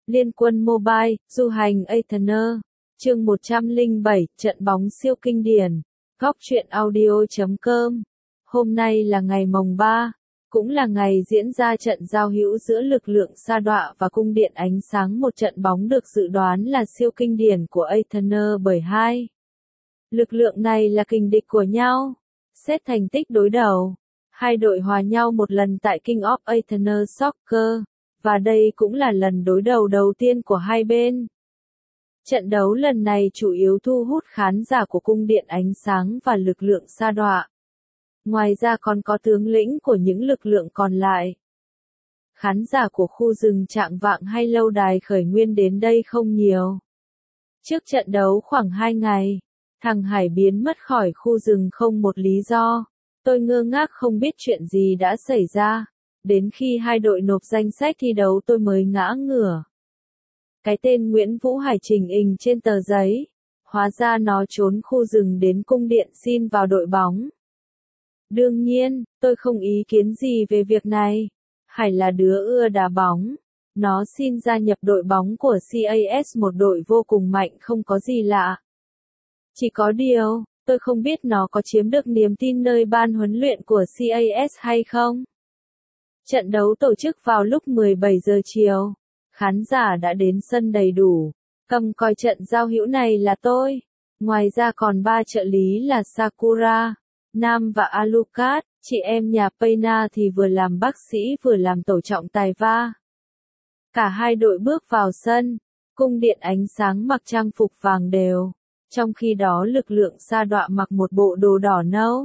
Liên quân Mobile, du hành Athena. Chương 107, trận bóng siêu kinh điển. Góc truyện audio.com. Hôm nay là ngày mồng 3, cũng là ngày diễn ra trận giao hữu giữa lực lượng sa đọa và cung điện ánh sáng, một trận bóng được dự đoán là siêu kinh điển của Athena bởi hai lực lượng này là kình địch của nhau. Xét thành tích đối đầu, hai đội hòa nhau một lần tại King of Athena Soccer, và đây cũng là lần đối đầu đầu tiên của hai bên. Trận đấu lần này chủ yếu thu hút khán giả của cung điện ánh sáng và lực lượng sa đọa. Ngoài ra còn có tướng lĩnh của những lực lượng còn lại. Khán giả của khu rừng Trạng Vạng hay lâu đài khởi nguyên đến đây không nhiều. Trước trận đấu khoảng 2 ngày, thằng Hải biến mất khỏi khu rừng không một lý do. Tôi ngơ ngác không biết chuyện gì đã xảy ra. Đến khi hai đội nộp danh sách thi đấu tôi mới ngã ngửa. Cái tên Nguyễn Vũ Hải trình hình trên tờ giấy. Hóa ra nó trốn khu rừng đến cung điện xin vào đội bóng. Đương nhiên, tôi không ý kiến gì về việc này. Hải là đứa ưa đá bóng. Nó xin gia nhập đội bóng của CAS, một đội vô cùng mạnh, không có gì lạ. Chỉ có điều, tôi không biết nó có chiếm được niềm tin nơi ban huấn luyện của CAS hay không. Trận đấu tổ chức vào lúc 17 giờ chiều. Khán giả đã đến sân đầy đủ. Cầm coi trận giao hữu này là tôi. Ngoài ra còn 3 trợ lý là Sakura, Nam và Alucard. Chị em nhà Payna thì vừa làm bác sĩ vừa làm tổ trọng tài va. Cả hai đội bước vào sân. Cung điện ánh sáng mặc trang phục vàng đều. Trong khi đó lực lượng sa đọa mặc một bộ đồ đỏ nâu.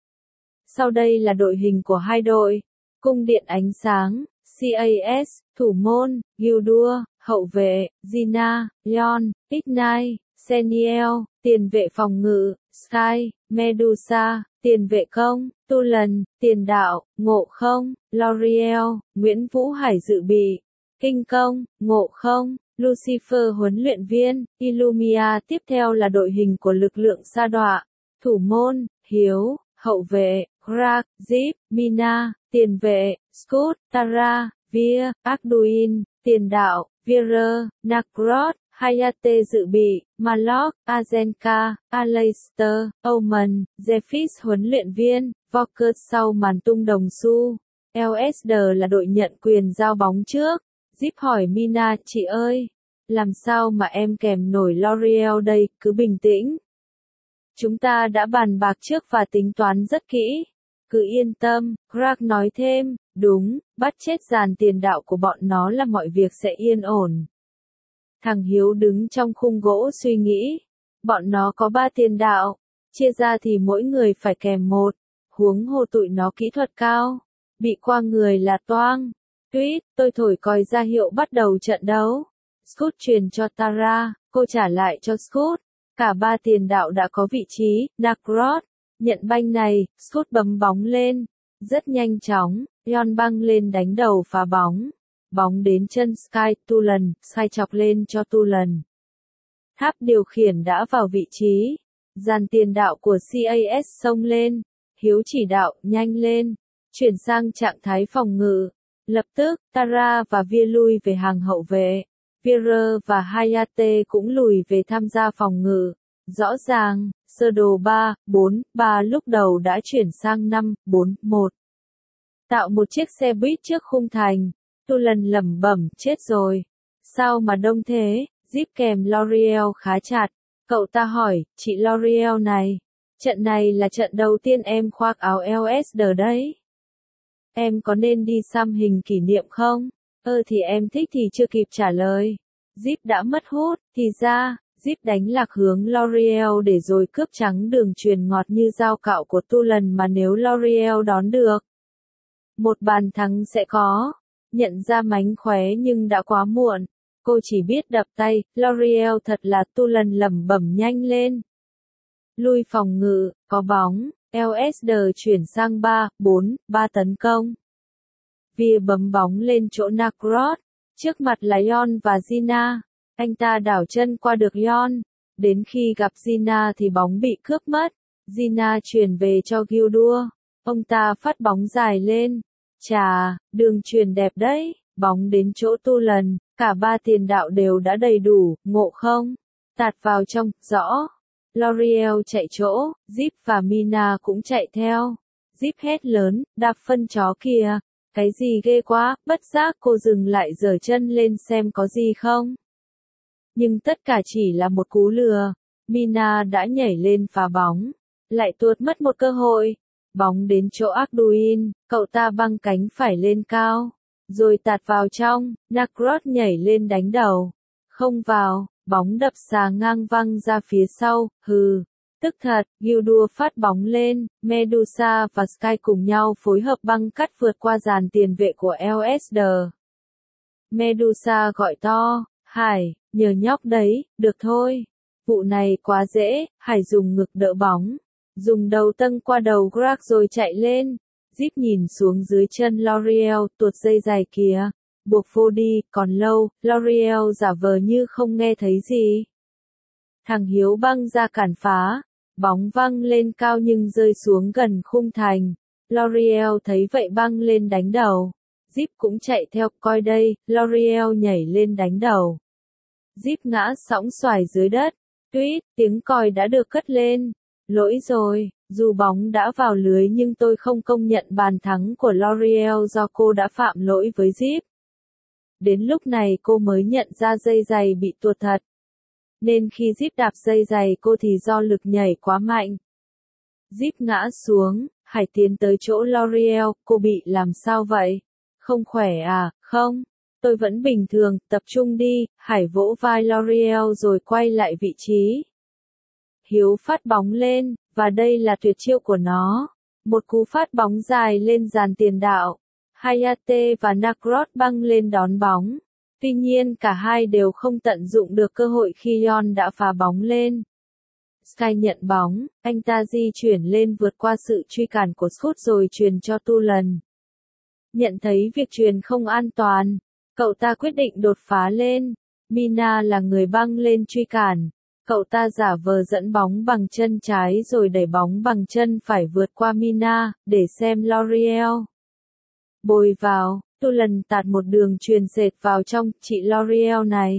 Sau đây là đội hình của hai đội. Cung điện ánh sáng, CAS, thủ môn, Gildua, hậu vệ, Gina, Leon, Ignite, Seniel, tiền vệ phòng ngự, Sky, Medusa, tiền vệ công, Tulan, tiền đạo, Ngộ Không, L'Oreal, Nguyễn Vũ Hải dự bị, Kinh Công, Ngộ Không, Lucifer huấn luyện viên, Illumia. Tiếp theo là đội hình của lực lượng sa đọa. Thủ môn, Hiếu, hậu vệ, Greg, Zip, Mina, tiền vệ, Scott, Tara, Via, Arduin, tiền đạo, Vera, Nakrot, Hayate dự bị, Malok, Azenka, Aleister, Oman, Zephys huấn luyện viên, Vokert sau màn tung đồng xu. LSD là đội nhận quyền giao bóng trước. Zip hỏi Mina, chị ơi, làm sao mà em kèm nổi L'Oreal đây, cứ bình tĩnh. Chúng ta đã bàn bạc trước và tính toán rất kỹ. Cứ yên tâm, Greg nói thêm, đúng, bắt chết dàn tiền đạo của bọn nó là mọi việc sẽ yên ổn. Thằng Hiếu đứng trong khung gỗ suy nghĩ. Bọn nó có 3 tiền đạo, chia ra thì mỗi người phải kèm một. Huống hồ tụi nó kỹ thuật cao, bị qua người là toang. Tweet, tôi thổi còi ra hiệu bắt đầu trận đấu. Scott truyền cho Tara, cô trả lại cho Scott. Cả 3 tiền đạo đã có vị trí. Nakrot nhận banh này, Scott bấm bóng lên. Rất nhanh chóng, Leon băng lên đánh đầu phá bóng. Bóng đến chân Sky, Tulan, Sky chọc lên cho Tulan. Tháp điều khiển đã vào vị trí. Dàn tiền đạo của CAS xông lên. Hiếu chỉ đạo, nhanh lên. Chuyển sang trạng thái phòng ngự. Lập tức, Tara và Via lui về hàng hậu vệ. Vera và Hayate cũng lùi về tham gia phòng ngự. Rõ ràng, sơ đồ 3-4-3 lúc đầu đã chuyển sang 5-4-1. Tạo một chiếc xe buýt trước khung thành. Tulan lẩm bẩm, chết rồi. Sao mà đông thế? Zip kèm L'Oreal khá chặt. Cậu ta hỏi, chị L'Oreal này. Trận này là trận đầu tiên em khoác áo LSD đấy. Em có nên đi xăm hình kỷ niệm không? Thì em thích thì chưa kịp trả lời. Zip đã mất hút, thì ra, Zip đánh lạc hướng L'Oreal để rồi cướp trắng đường truyền ngọt như dao cạo của Tulan, mà nếu L'Oreal đón được một bàn thắng sẽ có. Nhận ra mánh khóe nhưng đã quá muộn. Cô chỉ biết đập tay, L'Oreal thật là. Tulan lẩm bẩm, nhanh lên. Lui phòng ngự, có bóng. LSD chuyển sang 3-4-3 tấn công. Via bấm bóng lên chỗ Nakrot. Trước mặt là Leon và Gina. Anh ta đảo chân qua được Leon. Đến khi gặp Gina thì bóng bị cướp mất. Gina chuyển về cho Gildua. Ông ta phát bóng dài lên. Chà, đường truyền đẹp đấy. Bóng đến chỗ Tu Lần, cả ba tiền đạo đều đã đầy đủ, ngộ không? Tạt vào trong, rõ. L'Oreal chạy chỗ, Zip và Mina cũng chạy theo. Zip hét lớn, đạp phân chó kìa. Cái gì ghê quá, bất giác cô dừng lại giở chân lên xem có gì không. Nhưng tất cả chỉ là một cú lừa. Mina đã nhảy lên phá bóng. Lại tuột mất một cơ hội. Bóng đến chỗ Arduin, cậu ta băng cánh phải lên cao. Rồi tạt vào trong, Nakrod nhảy lên đánh đầu. Không vào, bóng đập xà ngang văng ra phía sau, hừ. Tức thật, Gildur phát bóng lên, Medusa và Sky cùng nhau phối hợp băng cắt vượt qua dàn tiền vệ của LSD. Medusa gọi to, Hải, nhờ nhóc đấy, được thôi. Vụ này quá dễ, Hải dùng ngực đỡ bóng. Dùng đầu tâng qua đầu Greg rồi chạy lên. Zip nhìn xuống dưới chân L'Oreal, tuột dây dài kìa. Buộc vô đi, còn lâu, L'Oreal giả vờ như không nghe thấy gì. Thằng Hiếu băng ra cản phá. Bóng văng lên cao nhưng rơi xuống gần khung thành. L'Oreal thấy vậy băng lên đánh đầu. Zip cũng chạy theo, coi đây, L'Oreal nhảy lên đánh đầu. Zip ngã sõng xoài dưới đất. Tuýt, tiếng còi đã được cất lên. Lỗi rồi, dù bóng đã vào lưới nhưng tôi không công nhận bàn thắng của L'Oreal do cô đã phạm lỗi với Zip. Đến lúc này cô mới nhận ra dây giày bị tuột thật. Nên khi Zip đạp dây giày cô thì do lực nhảy quá mạnh. Zip ngã xuống, Hải tiến tới chỗ L'Oreal, cô bị làm sao vậy? Không khỏe à? Không, tôi vẫn bình thường, tập trung đi, Hải vỗ vai L'Oreal rồi quay lại vị trí. Hiếu phát bóng lên, và đây là tuyệt chiêu của nó. Một cú phát bóng dài lên dàn tiền đạo. Hayate và Nakrod băng lên đón bóng. Tuy nhiên cả hai đều không tận dụng được cơ hội khi Yon đã phá bóng lên. Sky nhận bóng, anh ta di chuyển lên vượt qua sự truy cản của Scott rồi truyền cho Tu Lần. Nhận thấy việc truyền không an toàn, cậu ta quyết định đột phá lên. Mina là người băng lên truy cản. Cậu ta giả vờ dẫn bóng bằng chân trái rồi đẩy bóng bằng chân phải vượt qua Mina, để xem L'Oreal. Bồi vào, Tu Lần tạt một đường truyền dệt vào trong, chị L'Oreal này.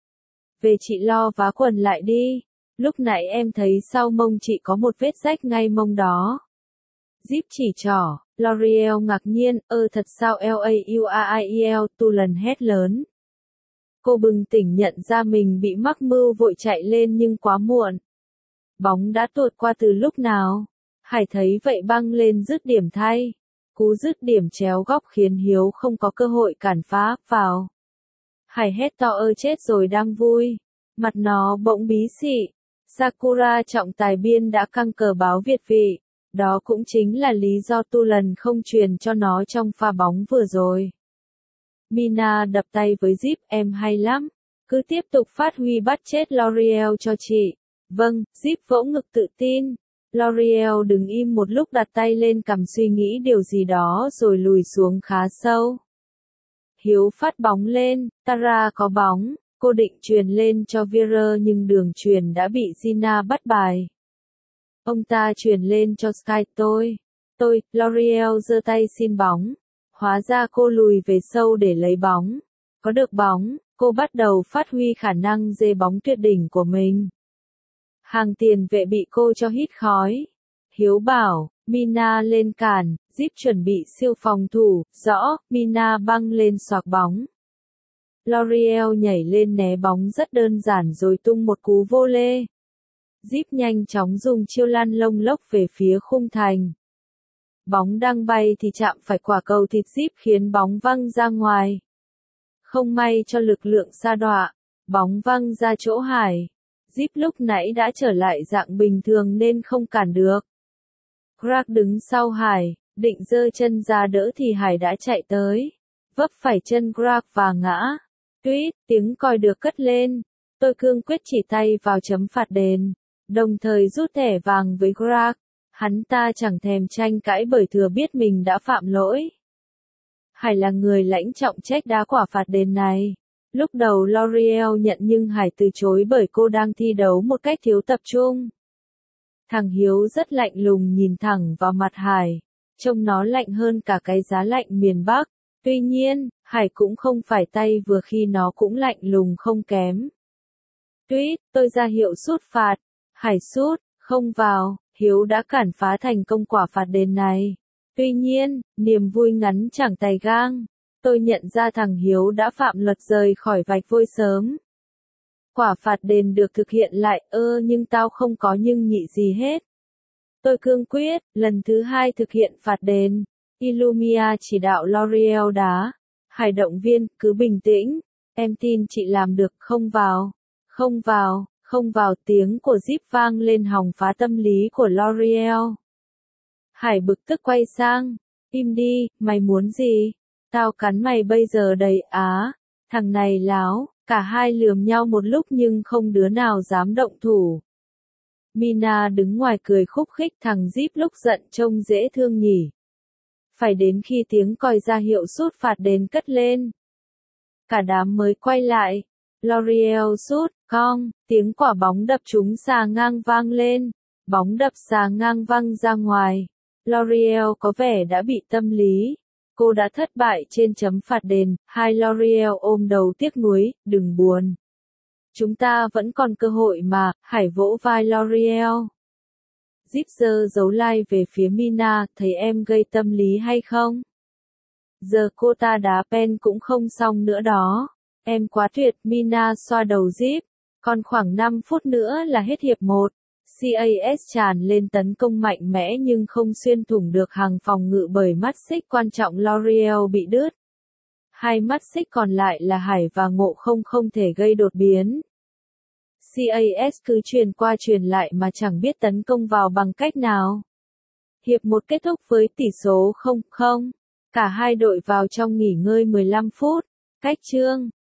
Về chị lo vá quần lại đi. Lúc nãy em thấy sau mông chị có một vết rách ngay mông đó. Zip chỉ trỏ, L'Oreal ngạc nhiên, thật sao Lauiel, Tu Lần hét lớn. Cô bừng tỉnh nhận ra mình bị mắc mưu vội chạy lên nhưng quá muộn. Bóng đã tuột qua từ lúc nào? Hải thấy vậy băng lên dứt điểm thay. Cú dứt điểm chéo góc khiến Hiếu không có cơ hội cản phá, vào. Hải hét to chết rồi đang vui. Mặt nó bỗng bí xị. Sakura trọng tài biên đã căng cờ báo Việt vị. Đó cũng chính là lý do Tu Lần không truyền cho nó trong pha bóng vừa rồi. Mina đập tay với Zip, em hay lắm. Cứ tiếp tục phát huy bắt chết L'Oreal cho chị. Vâng, Zip vỗ ngực tự tin. L'Oreal đứng im một lúc đặt tay lên cằm suy nghĩ điều gì đó rồi lùi xuống khá sâu. Hiếu phát bóng lên, Tara có bóng, cô định truyền lên cho Vera nhưng đường truyền đã bị Gina bắt bài. Ông ta truyền lên cho Sky tôi, L'Oreal giơ tay xin bóng. Hóa ra cô lùi về sâu để lấy bóng. Có được bóng, cô bắt đầu phát huy khả năng dê bóng tuyệt đỉnh của mình. Hàng tiền vệ bị cô cho hít khói. Hiếu bảo, Mina lên cản, Zip chuẩn bị siêu phòng thủ, rõ, Mina băng lên xoạc bóng. L'Oreal nhảy lên né bóng rất đơn giản rồi tung một cú vô lê. Zip nhanh chóng dùng chiêu lăn lông lốc về phía khung thành. Bóng đang bay thì chạm phải quả cầu thịt Zip khiến bóng văng ra ngoài. Không may cho lực lượng sa đọa, bóng văng ra chỗ Hải. Zip lúc nãy đã trở lại dạng bình thường nên không cản được. Greg đứng sau Hải, định giơ chân ra đỡ thì Hải đã chạy tới. Vấp phải chân Greg và ngã. Tuýt, tiếng còi được cất lên. Tôi cương quyết chỉ tay vào chấm phạt đền. Đồng thời rút thẻ vàng với Greg. Hắn ta chẳng thèm tranh cãi bởi thừa biết mình đã phạm lỗi. Hải là người lãnh trọng trách đá quả phạt đền này. Lúc đầu L'Oreal nhận nhưng Hải từ chối bởi cô đang thi đấu một cách thiếu tập trung. Thằng Hiếu rất lạnh lùng nhìn thẳng vào mặt Hải. Trông nó lạnh hơn cả cái giá lạnh miền Bắc. Tuy nhiên, Hải cũng không phải tay vừa khi nó cũng lạnh lùng không kém. Tuyết, tôi ra hiệu sút phạt. Hải sút, không vào, Hiếu đã cản phá thành công quả phạt đền này. Tuy nhiên, niềm vui ngắn chẳng tày gang. Tôi nhận ra thằng Hiếu đã phạm luật rời khỏi vạch vôi sớm. Quả phạt đền được thực hiện lại, nhưng tao không có nhưng nhị gì hết. Tôi cương quyết, lần thứ 2 thực hiện phạt đền. Illumia chỉ đạo L'Oreal đá. Hải động viên, cứ bình tĩnh. Em tin chị làm được, không vào. Không vào, không vào, tiếng của Zip vang lên hòng phá tâm lý của L'Oreal. Hải bực tức quay sang. Im đi, mày muốn gì? Tao cắn mày bây giờ đầy á. Thằng này láo, cả hai lườm nhau một lúc nhưng không đứa nào dám động thủ. Mina đứng ngoài cười khúc khích, thằng Zip lúc giận trông dễ thương nhỉ. Phải đến khi tiếng còi ra hiệu sút phạt đền cất lên. Cả đám mới quay lại. L'Oreal sút, cong, tiếng quả bóng đập trúng xà ngang vang lên. Bóng đập xà ngang văng ra ngoài. L'Oreal có vẻ đã bị tâm lý. Cô đã thất bại trên chấm phạt đền. Hai L'Oreal ôm đầu tiếc nuối, đừng buồn. Chúng ta vẫn còn cơ hội mà, Hải vỗ vai L'Oreal. Zip giơ dấu like về phía Mina, thấy em gây tâm lý hay không? Giờ cô ta đá pen cũng không xong nữa đó. Em quá tuyệt, Mina xoa đầu Zip. Còn khoảng 5 phút nữa là hết hiệp 1. CAS tràn lên tấn công mạnh mẽ nhưng không xuyên thủng được hàng phòng ngự bởi mắt xích quan trọng. L'Oreal bị đứt. Hai mắt xích còn lại là Hải và Ngộ không thể gây đột biến. CAS cứ truyền qua truyền lại mà chẳng biết tấn công vào bằng cách nào. Hiệp 1 kết thúc với tỷ số 0-0. Cả hai đội vào trong nghỉ ngơi 15 phút. Cách chương